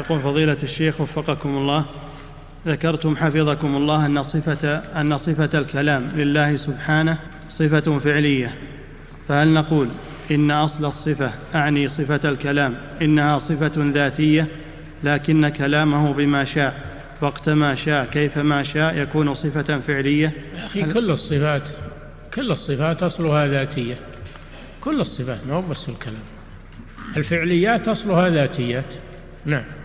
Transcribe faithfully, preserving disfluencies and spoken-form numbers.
يقول فضيلة الشيخ وفقكم الله، ذكرتم حفظكم الله أن صفة, أن صفة الكلام لله سبحانه صفة فعلية، فهل نقول إن أصل الصفة أعني صفة الكلام إنها صفة ذاتية لكن كلامه بما شاء وقت ما شاء كيف ما شاء يكون صفة فعلية؟ يا أخي كل الصفات كل الصفات أصلها ذاتية، كل الصفات، ما هو بس الكلام، الفعليات أصلها ذاتيات. نعم.